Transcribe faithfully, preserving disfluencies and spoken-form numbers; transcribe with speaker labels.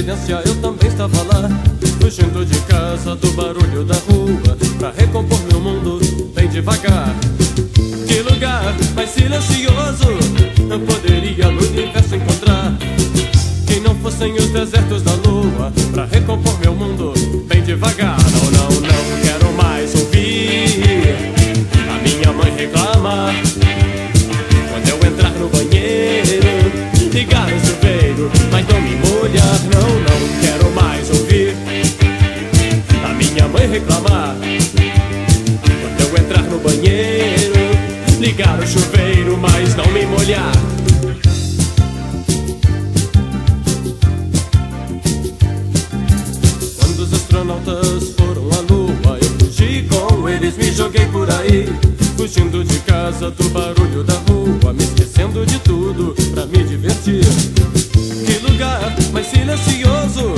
Speaker 1: coincidência, eu também estava lá, fugindo de casa do barulho da rua, pra recompor meu mundo bem devagar. Que lugar mais silencioso eu poderia no universo encontrar, que não fossem os desertos da lua, pra recompor meu mundo bem devagar. Não, não, não quero mais ouvir a minha mãe reclamar quando eu entrar no banheiro, ligar o chuveiro, mas não me molhar. Não, não quero mais ouvir a minha mãe reclamar quando eu entrar no banheiro, ligar o chuveiro, mas não me molhar. Quando os astronautas foram à lua, eu fugi com eles, me joguei por aí, fugindo de casa do barulho da rua, me esquecendo de tudo pra me divertir. Que lugar mais silencioso